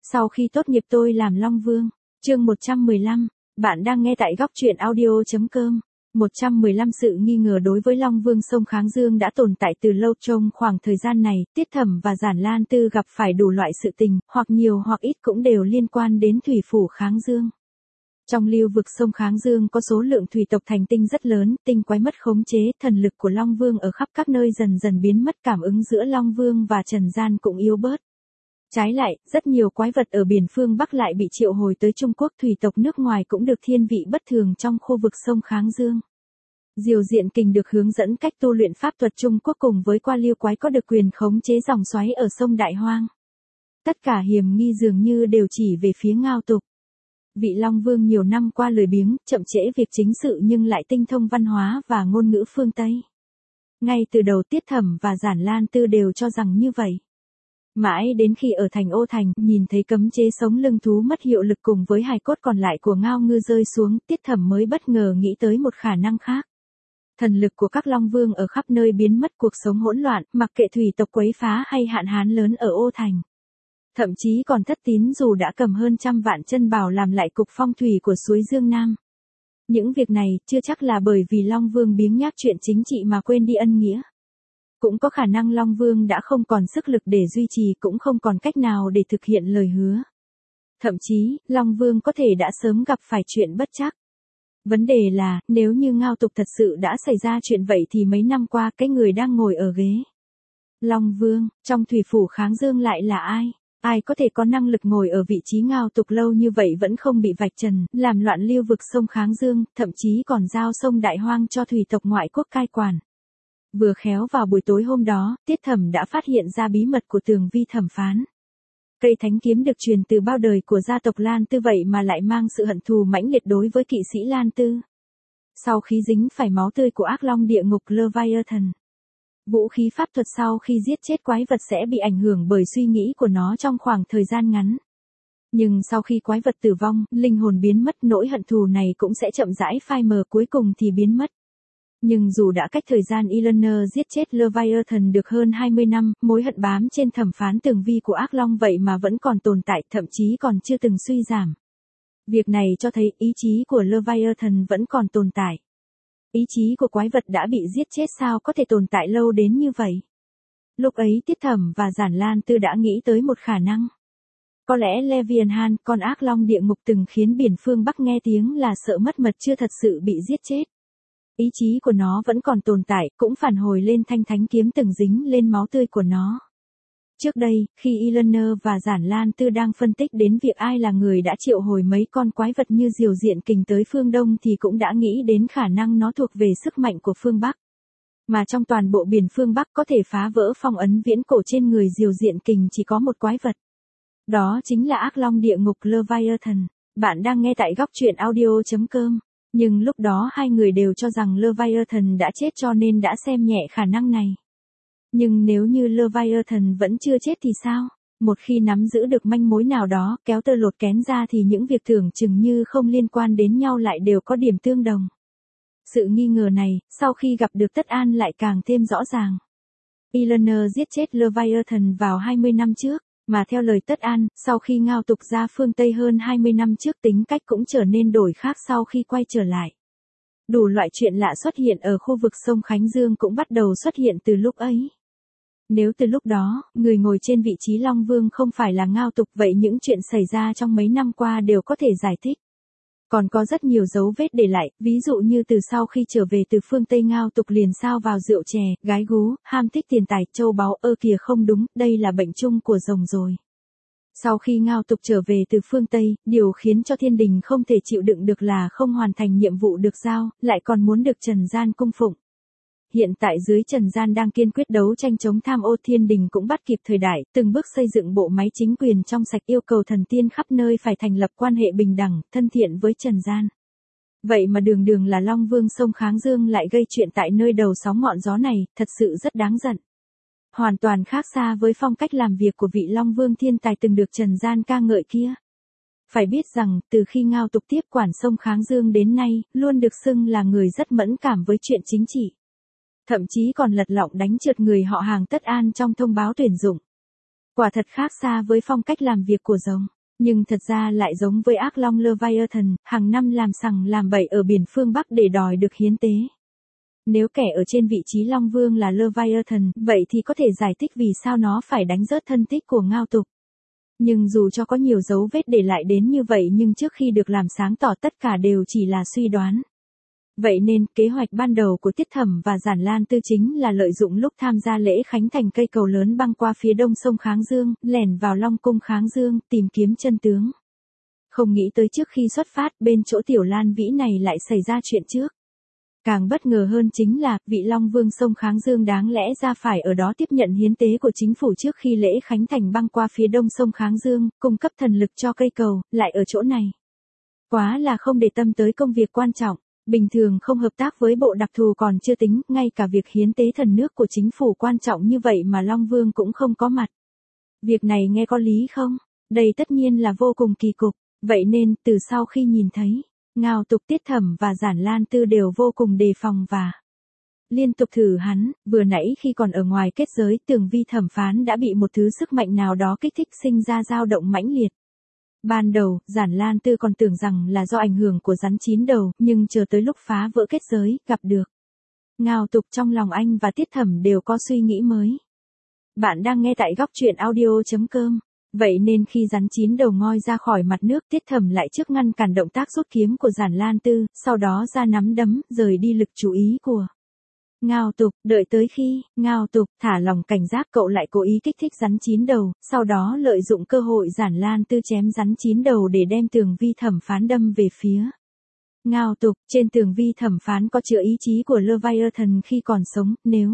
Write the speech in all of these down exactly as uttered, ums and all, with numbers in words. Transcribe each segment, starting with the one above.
Sau khi tốt nghiệp tôi làm Long Vương. Chương một trăm mười lăm. Bạn đang nghe tại góc truyện audio chấm com. một trăm mười lăm Sự nghi ngờ đối với Long Vương sông Kháng Dương đã tồn tại từ lâu. Trong khoảng thời gian này, Tiết Thẩm và Giản Lan Tư gặp phải đủ loại sự tình, hoặc nhiều hoặc ít cũng đều liên quan đến thủy phủ Kháng Dương. Trong lưu vực sông Kháng Dương có số lượng thủy tộc thành tinh rất lớn, tinh quái mất khống chế, thần lực của Long Vương ở khắp các nơi dần dần biến mất, cảm ứng giữa Long Vương và Trần gian cũng yếu bớt. Trái lại, rất nhiều quái vật ở biển phương Bắc lại bị triệu hồi tới Trung Quốc, thủy tộc nước ngoài cũng được thiên vị bất thường trong khu vực sông Kháng Dương. Diều Diện Kình được hướng dẫn cách tu luyện pháp thuật Trung Quốc cùng với Qua Liêu quái có được quyền khống chế dòng xoáy ở sông Đại Hoang. Tất cả hiểm nghi dường như đều chỉ về phía Ngao Tục. Vị Long Vương nhiều năm qua lười biếng, chậm trễ việc chính sự nhưng lại tinh thông văn hóa và ngôn ngữ phương Tây. Ngay từ đầu Tiết Thẩm và Giản Lan Tư đều cho rằng như vậy. Mãi đến khi ở thành Ô Thành, nhìn thấy cấm chế sống lưng thú mất hiệu lực cùng với hài cốt còn lại của Ngao Ngư rơi xuống, Tiết Thẩm mới bất ngờ nghĩ tới một khả năng khác. Thần lực của các Long Vương ở khắp nơi biến mất, cuộc sống hỗn loạn, mặc kệ thủy tộc quấy phá hay hạn hán lớn ở Ô Thành. Thậm chí còn thất tín dù đã cầm hơn trăm vạn chân bảo làm lại cục phong thủy của suối Dương Nam. Những việc này chưa chắc là bởi vì Long Vương biếng nhác chuyện chính trị mà quên đi ân nghĩa. Cũng có khả năng Long Vương đã không còn sức lực để duy trì, cũng không còn cách nào để thực hiện lời hứa. Thậm chí, Long Vương có thể đã sớm gặp phải chuyện bất trắc. Vấn đề là, nếu như Ngao Tục thật sự đã xảy ra chuyện vậy thì mấy năm qua cái người đang ngồi ở ghế Long Vương, trong thủy phủ Kháng Dương lại là ai? Ai có thể có năng lực ngồi ở vị trí Ngao Tục lâu như vậy vẫn không bị vạch trần, làm loạn lưu vực sông Kháng Dương, thậm chí còn giao sông Đại Hoang cho thủy tộc ngoại quốc cai quản. Vừa khéo vào buổi tối hôm đó, Tiết Thẩm đã phát hiện ra bí mật của tường vi thẩm phán. Cây thánh kiếm được truyền từ bao đời của gia tộc Lan Tư vậy mà lại mang sự hận thù mãnh liệt đối với kỵ sĩ Lan Tư. Sau khi dính phải máu tươi của ác long địa ngục Leviathan, vũ khí pháp thuật sau khi giết chết quái vật sẽ bị ảnh hưởng bởi suy nghĩ của nó trong khoảng thời gian ngắn. Nhưng sau khi quái vật tử vong, linh hồn biến mất, nỗi hận thù này cũng sẽ chậm rãi phai mờ, cuối cùng thì biến mất. Nhưng dù đã cách thời gian Eleanor giết chết Leviathan được hơn hai mươi năm, mối hận bám trên thẩm phán tường vi của ác long vậy mà vẫn còn tồn tại, thậm chí còn chưa từng suy giảm. Việc này cho thấy ý chí của Leviathan vẫn còn tồn tại. Ý chí của quái vật đã bị giết chết sao có thể tồn tại lâu đến như vậy? Lúc ấy Tiết Thẩm và Giản Lan Tư đã nghĩ tới một khả năng. Có lẽ Leviathan, con ác long địa ngục từng khiến biển phương Bắc nghe tiếng là sợ mất mật, chưa thật sự bị giết chết. Ý chí của nó vẫn còn tồn tại, cũng phản hồi lên thanh thánh kiếm từng dính lên máu tươi của nó. Trước đây, khi Eleanor và Giản Lan Tư đang phân tích đến việc ai là người đã triệu hồi mấy con quái vật như Diều Diện Kình tới phương Đông thì cũng đã nghĩ đến khả năng nó thuộc về sức mạnh của phương Bắc. Mà trong toàn bộ biển phương Bắc có thể phá vỡ phong ấn viễn cổ trên người Diều Diện Kình chỉ có một quái vật. Đó chính là ác long địa ngục Leviathan. Bạn đang nghe tại góc truyện audio chấm com. Nhưng lúc đó hai người đều cho rằng Leviathan đã chết cho nên đã xem nhẹ khả năng này. Nhưng nếu như Leviathan vẫn chưa chết thì sao? Một khi nắm giữ được manh mối nào đó, kéo tơ lột kén ra thì những việc tưởng chừng như không liên quan đến nhau lại đều có điểm tương đồng. Sự nghi ngờ này, sau khi gặp được Tất An lại càng thêm rõ ràng. Eleanor giết chết Leviathan vào hai mươi năm trước. Mà theo lời Tất An, sau khi Ngao Tục ra phương Tây hơn hai mươi năm trước, tính cách cũng trở nên đổi khác sau khi quay trở lại. Đủ loại chuyện lạ xuất hiện ở khu vực sông Khánh Dương cũng bắt đầu xuất hiện từ lúc ấy. Nếu từ lúc đó, người ngồi trên vị trí Long Vương không phải là Ngao Tục, vậy những chuyện xảy ra trong mấy năm qua đều có thể giải thích. Còn có rất nhiều dấu vết để lại, ví dụ như từ sau khi trở về từ phương Tây Ngao Tục liền sao vào rượu chè, gái gú, ham thích tiền tài, châu báu, ơ kìa không đúng, đây là bệnh chung của rồng rồi. Sau khi Ngao Tục trở về từ phương Tây, điều khiến cho thiên đình không thể chịu đựng được là không hoàn thành nhiệm vụ được giao, lại còn muốn được Trần gian cung phụng. Hiện tại dưới Trần gian đang kiên quyết đấu tranh chống tham ô, thiên đình cũng bắt kịp thời đại, từng bước xây dựng bộ máy chính quyền trong sạch, yêu cầu thần tiên khắp nơi phải thành lập quan hệ bình đẳng, thân thiện với Trần gian. Vậy mà đường đường là Long Vương sông Kháng Dương lại gây chuyện tại nơi đầu sóng ngọn gió này, thật sự rất đáng giận. Hoàn toàn khác xa với phong cách làm việc của vị Long Vương thiên tài từng được Trần gian ca ngợi kia. Phải biết rằng, từ khi Ngao Tục tiếp quản sông Kháng Dương đến nay, luôn được xưng là người rất mẫn cảm với chuyện chính trị. Thậm chí còn lật lọng đánh trượt người họ hàng Tất An trong thông báo tuyển dụng. Quả thật khác xa với phong cách làm việc của rồng. Nhưng thật ra lại giống với ác long Leviathan, hàng năm làm sằng làm bậy ở biển phương Bắc để đòi được hiến tế. Nếu kẻ ở trên vị trí Long Vương là Leviathan, vậy thì có thể giải thích vì sao nó phải đánh rớt thân tích của Ngao Tục. Nhưng dù cho có nhiều dấu vết để lại đến như vậy nhưng trước khi được làm sáng tỏ tất cả đều chỉ là suy đoán. Vậy nên, kế hoạch ban đầu của Tiết Thẩm và Giản Lan Tư chính là lợi dụng lúc tham gia lễ khánh thành cây cầu lớn băng qua phía đông sông Kháng Dương, lẻn vào Long Cung Kháng Dương, tìm kiếm chân tướng. Không nghĩ tới trước khi xuất phát, bên chỗ Tiểu Lan Vĩ này lại xảy ra chuyện trước. Càng bất ngờ hơn chính là, vị Long Vương sông Kháng Dương đáng lẽ ra phải ở đó tiếp nhận hiến tế của chính phủ trước khi lễ khánh thành băng qua phía đông sông Kháng Dương, cung cấp thần lực cho cây cầu, lại ở chỗ này. Quá là không để tâm tới công việc quan trọng. Bình thường không hợp tác với bộ đặc thù còn chưa tính, ngay cả việc hiến tế thần nước của chính phủ quan trọng như vậy mà Long Vương cũng không có mặt. Việc này nghe có lý không? Đây tất nhiên là vô cùng kỳ cục, vậy nên từ sau khi nhìn thấy, Ngao Tục, Tiết Thẩm và Giản Lan Tư đều vô cùng đề phòng và liên tục thử hắn. Vừa nãy khi còn ở ngoài kết giới, tường vi thẩm phán đã bị một thứ sức mạnh nào đó kích thích sinh ra dao động mãnh liệt. Ban đầu, Giản Lan Tư còn tưởng rằng là do ảnh hưởng của rắn chín đầu, nhưng chờ tới lúc phá vỡ kết giới, gặp được Ngao Tục, trong lòng anh và Tiết Thẩm đều có suy nghĩ mới. Bạn đang nghe tại góc truyện audio chấm com. Vậy nên khi rắn chín đầu ngoi ra khỏi mặt nước, Tiết Thẩm lại trước ngăn cản động tác rút kiếm của Giản Lan Tư, sau đó ra nắm đấm, rời đi lực chú ý của Ngao Tục. Đợi tới khi Ngao Tục thả lòng cảnh giác, cậu lại cố ý kích thích rắn chín đầu, sau đó lợi dụng cơ hội Giản Lan Tư chém rắn chín đầu để đem tường vi thẩm phán đâm về phía Ngao Tục. Trên tường vi thẩm phán có chứa ý chí của Leviathan khi còn sống, nếu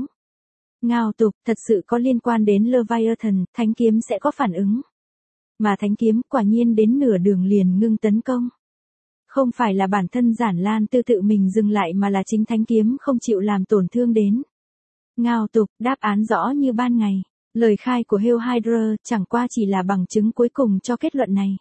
Ngao Tục thật sự có liên quan đến Leviathan, thánh kiếm sẽ có phản ứng. Mà thánh kiếm quả nhiên đến nửa đường liền ngưng tấn công. Không phải là bản thân Giản Lan Tư tự mình dừng lại mà là chính thánh kiếm không chịu làm tổn thương đến Ngao Tục. Đáp án rõ như ban ngày. Lời khai của Hail Hydra chẳng qua chỉ là bằng chứng cuối cùng cho kết luận này.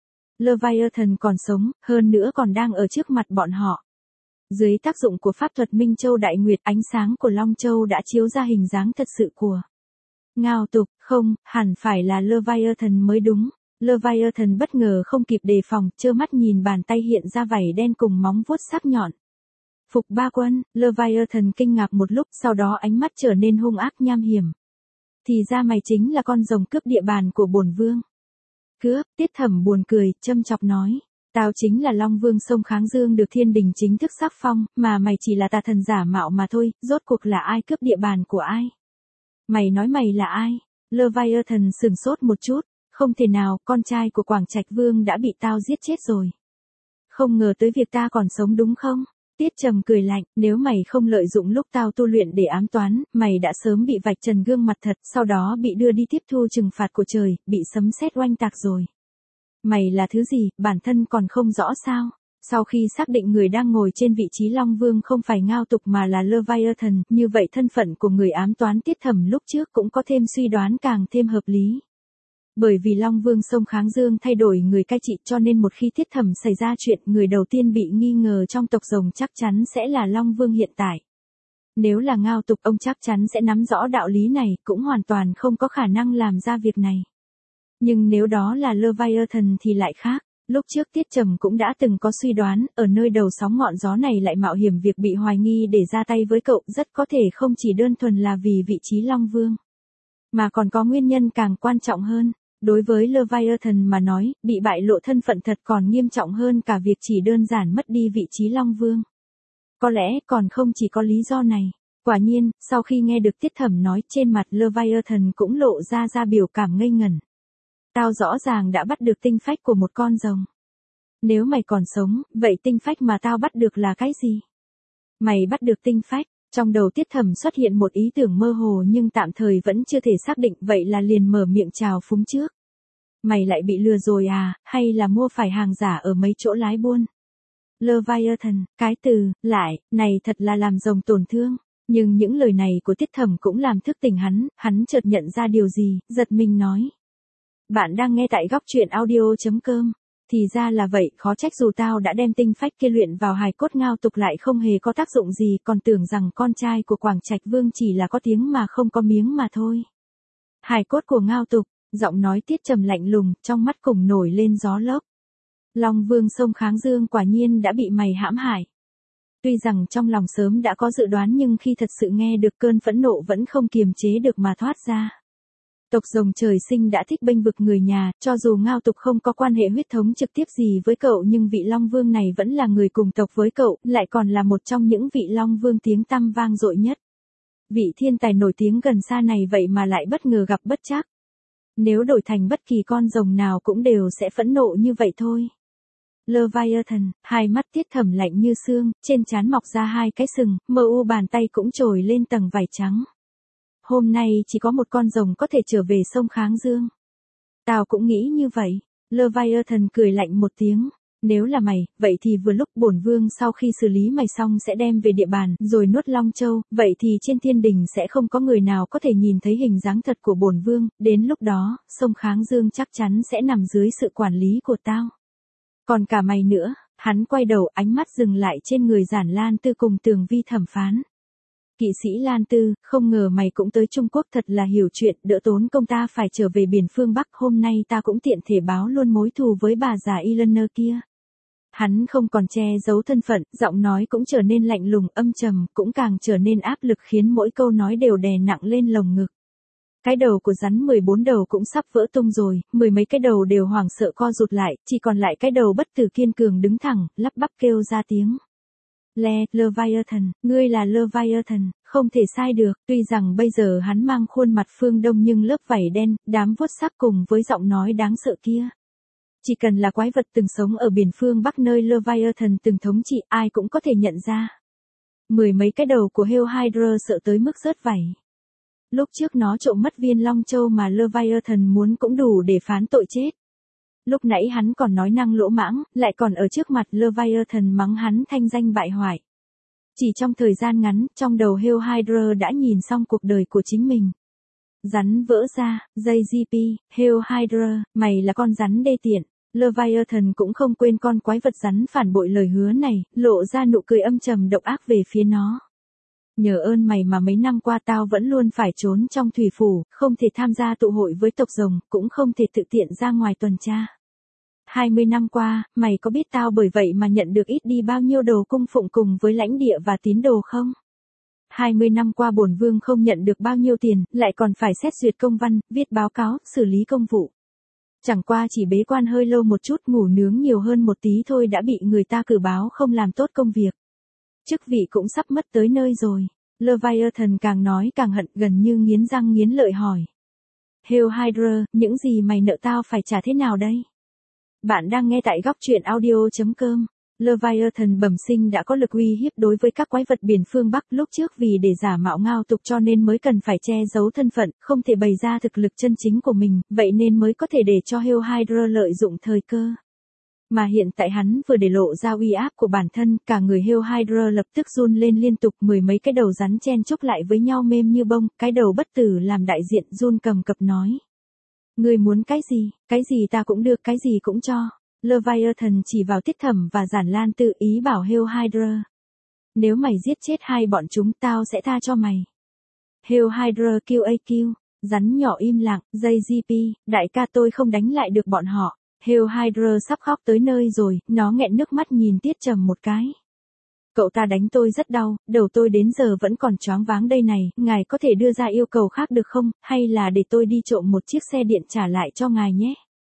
Leviathan còn sống, hơn nữa còn đang ở trước mặt bọn họ. Dưới tác dụng của pháp thuật Minh Châu Đại Nguyệt, ánh sáng của Long Châu đã chiếu ra hình dáng thật sự của Ngao Tục. Không, hẳn phải là Leviathan mới đúng. Leviathan bất ngờ không kịp đề phòng, trơ mắt nhìn bàn tay hiện ra vảy đen cùng móng vuốt sắc nhọn. Phục Ba Quân. Leviathan kinh ngạc một lúc, sau đó ánh mắt trở nên hung ác nham hiểm. Thì ra mày chính là con rồng cướp địa bàn của bổn vương. Cướp? Tiết Thẩm buồn cười, châm chọc nói. Tao chính là Long Vương sông Kháng Dương được thiên đình chính thức sắc phong, mà mày chỉ là tà thần giả mạo mà thôi, rốt cuộc là ai cướp địa bàn của ai? Mày nói mày là ai? Leviathan sừng sốt một chút. Không thể nào, con trai của Quảng Trạch Vương đã bị tao giết chết rồi. Không ngờ tới việc ta còn sống đúng không? Tiết Trầm cười lạnh, nếu mày không lợi dụng lúc tao tu luyện để ám toán, mày đã sớm bị vạch trần gương mặt thật, sau đó bị đưa đi tiếp thu trừng phạt của trời, bị sấm sét oanh tạc rồi. Mày là thứ gì, bản thân còn không rõ sao? Sau khi xác định người đang ngồi trên vị trí Long Vương không phải Ngao Tục mà là Leviathan, như vậy thân phận của người ám toán Tiết Thẩm lúc trước cũng có thêm suy đoán càng thêm hợp lý. Bởi vì Long Vương sông Kháng Dương thay đổi người cai trị cho nên một khi Tiết Thẩm xảy ra chuyện, người đầu tiên bị nghi ngờ trong tộc rồng chắc chắn sẽ là Long Vương hiện tại. Nếu là Ngao Tục, ông chắc chắn sẽ nắm rõ đạo lý này, cũng hoàn toàn không có khả năng làm ra việc này. Nhưng nếu đó là Leviathan thì lại khác. Lúc trước Tiết Trầm cũng đã từng có suy đoán, ở nơi đầu sóng ngọn gió này lại mạo hiểm việc bị hoài nghi để ra tay với cậu, rất có thể không chỉ đơn thuần là vì vị trí Long Vương, mà còn có nguyên nhân càng quan trọng hơn. Đối với Leviathan mà nói, bị bại lộ thân phận thật còn nghiêm trọng hơn cả việc chỉ đơn giản mất đi vị trí Long Vương. Có lẽ còn không chỉ có lý do này. Quả nhiên, sau khi nghe được Tiết Thẩm nói, trên mặt Leviathan cũng lộ ra ra biểu cảm ngây ngẩn. Tao rõ ràng đã bắt được tinh phách của một con rồng. Nếu mày còn sống, vậy tinh phách mà tao bắt được là cái gì? Mày bắt được tinh phách? Trong đầu Tiết Thẩm xuất hiện một ý tưởng mơ hồ nhưng tạm thời vẫn chưa thể xác định, vậy là liền mở miệng chào phúng trước. Mày lại bị lừa rồi à, hay là mua phải hàng giả ở mấy chỗ lái buôn? Leviathan, cái từ, lại, này thật là làm rồng tổn thương. Nhưng những lời này của Tiết Thẩm cũng làm thức tỉnh hắn, hắn chợt nhận ra điều gì, giật mình nói. Bạn đang nghe tại góc truyện audio chấm com. Thì ra là vậy, khó trách dù tao đã đem tinh phách kia luyện vào hài cốt Ngao Tục lại không hề có tác dụng gì, còn tưởng rằng con trai của Quảng Trạch Vương chỉ là có tiếng mà không có miếng mà thôi. Hài cốt của Ngao Tục, Giọng nói Tiết Trầm lạnh lùng, trong mắt cùng nổi lên gió lốc. Long Vương sông Kháng Dương quả nhiên đã bị mày hãm hại. Tuy rằng trong lòng sớm đã có dự đoán nhưng khi thật sự nghe được cơn phẫn nộ vẫn không kiềm chế được mà thoát ra. Tộc rồng trời sinh đã thích bênh vực người nhà, cho dù Ngao Tục không có quan hệ huyết thống trực tiếp gì với cậu nhưng vị Long Vương này vẫn là người cùng tộc với cậu, lại còn là một trong những vị Long Vương tiếng tăm vang dội nhất. Vị thiên tài nổi tiếng gần xa này vậy mà lại bất ngờ gặp bất trắc. Nếu đổi thành bất kỳ con rồng nào cũng đều sẽ phẫn nộ như vậy thôi. Leviathan, hai mắt Tiết Thẩm lạnh như xương, trên trán mọc ra hai cái sừng, mờ u bàn tay cũng trồi lên tầng vải trắng. Hôm nay chỉ có một con rồng có thể trở về sông Kháng Dương. Tao cũng nghĩ như vậy. Leviathan cười lạnh một tiếng. Nếu là mày, vậy thì vừa lúc bổn vương sau khi xử lý mày xong sẽ đem về địa bàn, rồi nuốt Long Châu, vậy thì trên thiên đình sẽ không có người nào có thể nhìn thấy hình dáng thật của bổn vương, đến lúc đó, sông Kháng Dương chắc chắn sẽ nằm dưới sự quản lý của tao. Còn cả mày nữa, hắn quay đầu ánh mắt dừng lại trên người Giản Lan Tư cùng Tường Vi thẩm phán. Kỵ sĩ Lan Tư, không ngờ mày cũng tới Trung Quốc thật là hiểu chuyện, đỡ tốn công ta phải trở về biển phương Bắc, hôm nay ta cũng tiện thể báo luôn mối thù với bà già Eleanor kia. Hắn không còn che giấu thân phận, giọng nói cũng trở nên lạnh lùng âm trầm, cũng càng trở nên áp lực khiến mỗi câu nói đều đè nặng lên lồng ngực. Cái đầu của rắn mười bốn đầu cũng sắp vỡ tung rồi, mười mấy cái đầu đều hoảng sợ co rụt lại, chỉ còn lại cái đầu bất tử kiên cường đứng thẳng, lắp bắp kêu ra tiếng. Le, Leviathan, ngươi là Leviathan, không thể sai được, tuy rằng bây giờ hắn mang khuôn mặt phương Đông nhưng lớp vảy đen, đám vuốt sắc cùng với giọng nói đáng sợ kia. Chỉ cần là quái vật từng sống ở biển phương Bắc nơi Leviathan từng thống trị, ai cũng có thể nhận ra. Mười mấy cái đầu của Hell Hydra sợ tới mức rớt vảy. Lúc trước nó trộm mất viên Long Châu mà Leviathan muốn cũng đủ để phán tội chết. Lúc nãy hắn còn nói năng lỗ mãng, lại còn ở trước mặt Leviathan mắng hắn thanh danh bại hoại. Chỉ trong thời gian ngắn, trong đầu Hell Hydra đã nhìn xong cuộc đời của chính mình. Rắn vỡ ra, dây giê pê, Hell Hydra, mày là con rắn đê tiện. Leviathan cũng không quên con quái vật rắn phản bội lời hứa này, lộ ra nụ cười âm trầm độc ác về phía nó. Nhờ ơn mày mà mấy năm qua tao vẫn luôn phải trốn trong thủy phủ, không thể tham gia tụ hội với tộc rồng, cũng không thể tự tiện ra ngoài tuần tra. hai mươi năm qua, mày có biết tao bởi vậy mà nhận được ít đi bao nhiêu đồ cung phụng cùng với lãnh địa và tín đồ không? hai mươi năm qua bổn vương không nhận được bao nhiêu tiền, lại còn phải xét duyệt công văn, viết báo cáo, xử lý công vụ. Chẳng qua chỉ bế quan hơi lâu một chút, ngủ nướng nhiều hơn một tí thôi đã bị người ta cử báo không làm tốt công việc. Chức vị cũng sắp mất tới nơi rồi. Leviathan càng nói càng hận, gần như nghiến răng nghiến lợi hỏi. Hell Hydra, những gì mày nợ tao phải trả thế nào đây? Bạn đang nghe tại góc truyện audio chấm com. Leviathan bẩm sinh đã có lực uy hiếp đối với các quái vật biển phương Bắc, lúc trước vì để giả mạo Ngao Tục cho nên mới cần phải che giấu thân phận, không thể bày ra thực lực chân chính của mình, vậy nên mới có thể để cho Hell Hydra lợi dụng thời cơ. Mà hiện tại hắn vừa để lộ ra uy áp của bản thân, cả người Hell Hydra lập tức run lên liên tục, mười mấy cái đầu rắn chen chúc lại với nhau mềm như bông, cái đầu bất tử làm đại diện run cầm cập nói. Ngươi muốn cái gì, cái gì ta cũng được, cái gì cũng cho. Leviathan chỉ vào Tiết Thẩm và Giản Lan tự ý bảo Hell Hydra. Nếu mày giết chết hai bọn chúng tao sẽ tha cho mày. Hell Hydra kêu a kêu, rắn nhỏ im lặng, dây giê pê, đại ca tôi không đánh lại được bọn họ. Hell Hydra sắp khóc tới nơi rồi, nó nghẹn nước mắt nhìn Tiết Trầm một cái. Cậu ta đánh tôi rất đau, đầu tôi đến giờ vẫn còn choáng váng đây này, ngài có thể đưa ra yêu cầu khác được không, hay là để tôi đi trộm một chiếc xe điện trả lại cho ngài nhé.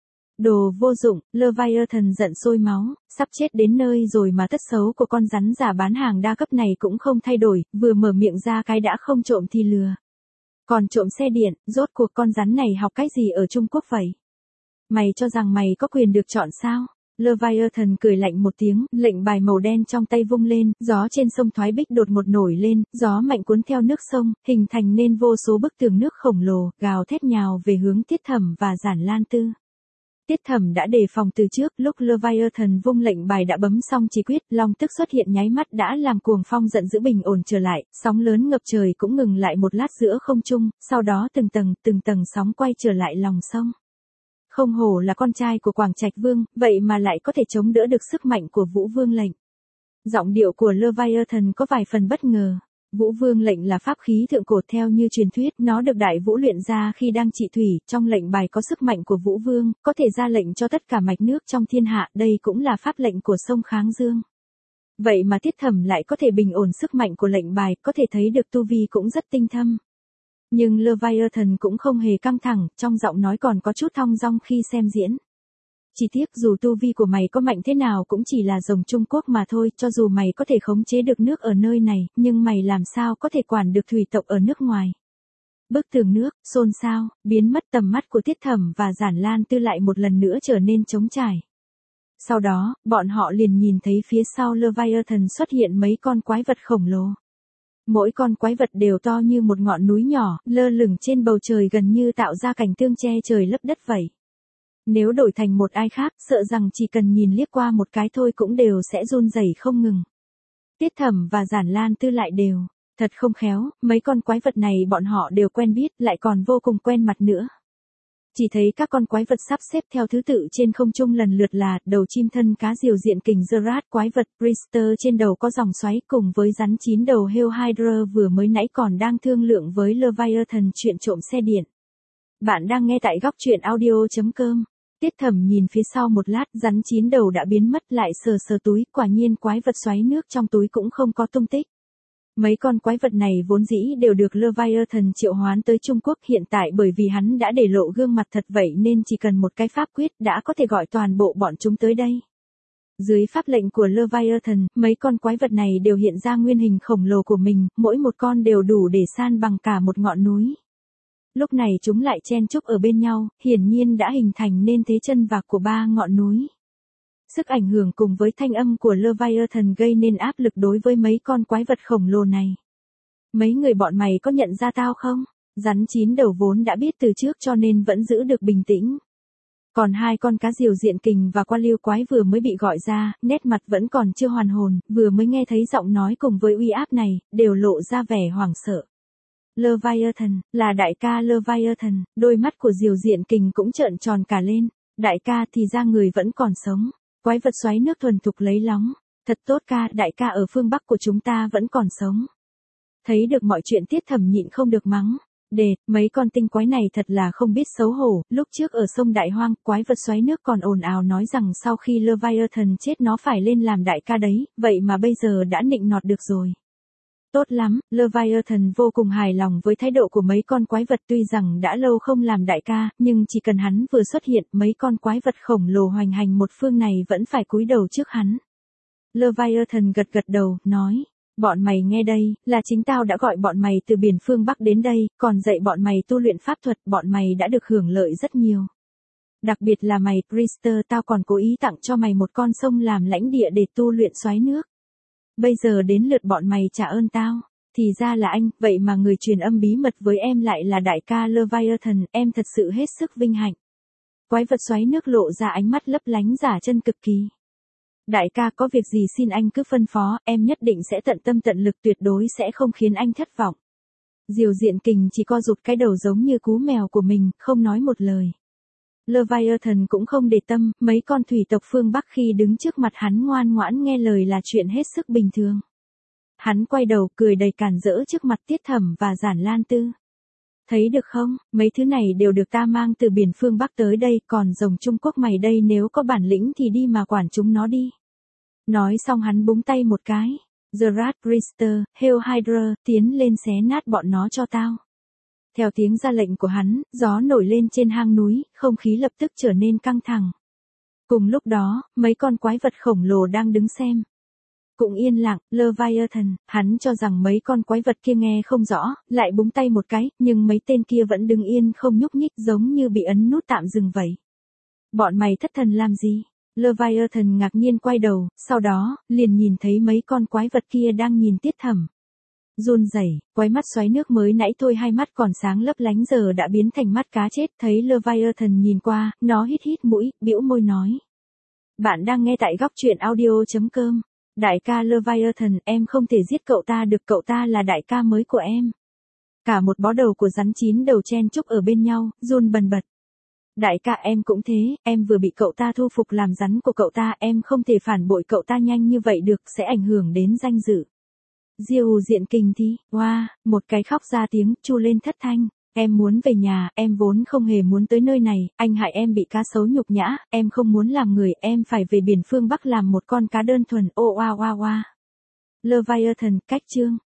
Đồ vô dụng, Leviathan giận sôi máu, sắp chết đến nơi rồi mà tất xấu của con rắn giả bán hàng đa cấp này cũng không thay đổi, vừa mở miệng ra cái đã không trộm thì lừa. Còn trộm xe điện, rốt cuộc con rắn này học cái gì ở Trung Quốc vậy? Mày cho rằng mày có quyền được chọn sao? Leviathan cười lạnh một tiếng, lệnh bài màu đen trong tay vung lên, gió trên sông Thoái Bích đột ngột nổi lên, gió mạnh cuốn theo nước sông, hình thành nên vô số bức tường nước khổng lồ, gào thét nhào về hướng Tiết Thẩm và Giản Lan Tư. Tiết Thẩm đã đề phòng từ trước, lúc Leviathan vung lệnh bài đã bấm xong chỉ quyết, long tức xuất hiện nháy mắt đã làm cuồng phong giận dữ bình ổn trở lại, sóng lớn ngập trời cũng ngừng lại một lát giữa không trung, sau đó từng tầng, từng tầng sóng quay trở lại lòng sông. Không hổ là con trai của Quảng Trạch Vương, vậy mà lại có thể chống đỡ được sức mạnh của Vũ Vương lệnh. Giọng điệu của Leviathan có vài phần bất ngờ. Vũ Vương lệnh là pháp khí thượng cổ theo như truyền thuyết, nó được Đại Vũ luyện ra khi đang trị thủy, trong lệnh bài có sức mạnh của Vũ Vương, có thể ra lệnh cho tất cả mạch nước trong thiên hạ, đây cũng là pháp lệnh của sông Kháng Dương. Vậy mà Tiết Thẩm lại có thể bình ổn sức mạnh của lệnh bài, có thể thấy được tu vi cũng rất tinh thâm. Nhưng Leviathan cũng không hề căng thẳng, trong giọng nói còn có chút thong dong khi xem diễn. Chỉ tiếc dù tu vi của mày có mạnh thế nào cũng chỉ là rồng Trung Quốc mà thôi, cho dù mày có thể khống chế được nước ở nơi này, nhưng mày làm sao có thể quản được thủy tộc ở nước ngoài. Bức tường nước, xôn xao, biến mất tầm mắt của Tiết Thẩm và Giản Lan Tư lại một lần nữa trở nên trống trải. Sau đó, bọn họ liền nhìn thấy phía sau Leviathan xuất hiện mấy con quái vật khổng lồ. Mỗi con quái vật đều to như một ngọn núi nhỏ, lơ lửng trên bầu trời gần như tạo ra cảnh tương che trời lấp đất vậy. Nếu đổi thành một ai khác, sợ rằng chỉ cần nhìn liếc qua một cái thôi cũng đều sẽ run rẩy không ngừng. Tiết Thẩm và Giản Lan Tư lại đều, thật không khéo, mấy con quái vật này bọn họ đều quen biết, lại còn vô cùng quen mặt nữa. Chỉ thấy các con quái vật sắp xếp theo thứ tự trên không trung lần lượt là đầu chim thân cá diều diện kình Gerard, quái vật Brister trên đầu có dòng xoáy cùng với rắn chín đầu Hell Hydra vừa mới nãy còn đang thương lượng với Leviathan chuyện trộm xe điện. Bạn đang nghe tại góc truyện audio chấm com. Tiết Thẩm nhìn phía sau một lát, rắn chín đầu đã biến mất, lại sờ sờ túi, quả nhiên quái vật xoáy nước trong túi cũng không có tung tích. Mấy con quái vật này vốn dĩ đều được Leviathan triệu hoán tới Trung Quốc, hiện tại bởi vì hắn đã để lộ gương mặt thật vậy nên chỉ cần một cái pháp quyết đã có thể gọi toàn bộ bọn chúng tới đây. Dưới pháp lệnh của Leviathan, mấy con quái vật này đều hiện ra nguyên hình khổng lồ của mình, mỗi một con đều đủ để san bằng cả một ngọn núi. Lúc này chúng lại chen chúc ở bên nhau, hiển nhiên đã hình thành nên thế chân vạc của ba ngọn núi. Sức ảnh hưởng cùng với thanh âm của Leviathan gây nên áp lực đối với mấy con quái vật khổng lồ này. Mấy người bọn mày có nhận ra tao không? Rắn chín đầu vốn đã biết từ trước cho nên vẫn giữ được bình tĩnh. Còn hai con cá diều diện kình và Quan Liêu quái vừa mới bị gọi ra, nét mặt vẫn còn chưa hoàn hồn, vừa mới nghe thấy giọng nói cùng với uy áp này, đều lộ ra vẻ hoảng sợ. Leviathan, là đại ca Leviathan, đôi mắt của diều diện kình cũng trợn tròn cả lên. Đại ca thì ra người vẫn còn sống. Quái vật xoáy nước thuần thục lấy lóng. Thật tốt ca, đại ca ở phương Bắc của chúng ta vẫn còn sống. Thấy được mọi chuyện Tiết Thẩm nhịn không được mắng. Đệt, mấy con tinh quái này thật là không biết xấu hổ, lúc trước ở sông Đại Hoang, quái vật xoáy nước còn ồn ào nói rằng sau khi Leviathan chết nó phải lên làm đại ca đấy, vậy mà bây giờ đã nịnh nọt được rồi. Tốt lắm, Leviathan vô cùng hài lòng với thái độ của mấy con quái vật, tuy rằng đã lâu không làm đại ca, nhưng chỉ cần hắn vừa xuất hiện, mấy con quái vật khổng lồ hoành hành một phương này vẫn phải cúi đầu trước hắn. Leviathan gật gật đầu, nói, bọn mày nghe đây, là chính tao đã gọi bọn mày từ biển phương Bắc đến đây, còn dạy bọn mày tu luyện pháp thuật, bọn mày đã được hưởng lợi rất nhiều. Đặc biệt là mày, Brister, tao còn cố ý tặng cho mày một con sông làm lãnh địa để tu luyện xoáy nước. Bây giờ đến lượt bọn mày trả ơn tao. Thì ra là anh, vậy mà người truyền âm bí mật với em lại là đại ca Leviathan, em thật sự hết sức vinh hạnh. Quái vật xoáy nước lộ ra ánh mắt lấp lánh giả chân cực kỳ. Đại ca có việc gì xin anh cứ phân phó, em nhất định sẽ tận tâm tận lực, tuyệt đối sẽ không khiến anh thất vọng. Diều diện kình chỉ co rụt cái đầu giống như cú mèo của mình, không nói một lời. Leviathan cũng không để tâm, mấy con thủy tộc phương Bắc khi đứng trước mặt hắn ngoan ngoãn nghe lời là chuyện hết sức bình thường. Hắn quay đầu cười đầy cản rỡ trước mặt Tiết Thẩm và Giản Lan Tư. Thấy được không, mấy thứ này đều được ta mang từ biển phương Bắc tới đây, còn rồng Trung Quốc mày đây nếu có bản lĩnh thì đi mà quản chúng nó đi. Nói xong hắn búng tay một cái. Gerard, Brister, Hell Hydra, tiến lên xé nát bọn nó cho tao. Theo tiếng ra lệnh của hắn, gió nổi lên trên hang núi, không khí lập tức trở nên căng thẳng. Cùng lúc đó, mấy con quái vật khổng lồ đang đứng xem. Cũng yên lặng, Leviathan, hắn cho rằng mấy con quái vật kia nghe không rõ, lại búng tay một cái, nhưng mấy tên kia vẫn đứng yên không nhúc nhích giống như bị ấn nút tạm dừng vậy. Bọn mày thất thần làm gì? Leviathan ngạc nhiên quay đầu, sau đó, liền nhìn thấy mấy con quái vật kia đang nhìn Tiết Thẩm. Run rẩy, quái mắt xoáy nước mới nãy thôi hai mắt còn sáng lấp lánh giờ đã biến thành mắt cá chết, thấy Leviathan nhìn qua, nó hít hít mũi, bĩu môi nói. Bạn đang nghe tại góc truyện audio chấm com. Đại ca Leviathan, em không thể giết cậu ta được, cậu ta là đại ca mới của em. Cả một bó đầu của rắn chín đầu chen chúc ở bên nhau, run bần bật. Đại ca em cũng thế, em vừa bị cậu ta thu phục làm rắn của cậu ta, em không thể phản bội cậu ta nhanh như vậy được, sẽ ảnh hưởng đến danh dự. Diêu Diện Kình thì, oa, wow, một cái khóc ra tiếng, chu lên thất thanh. Em muốn về nhà, em vốn không hề muốn tới nơi này, anh hại em bị cá sấu nhục nhã, em không muốn làm người, em phải về biển phương Bắc làm một con cá đơn thuần, ô oa oa oa. Leviathan, cách chương.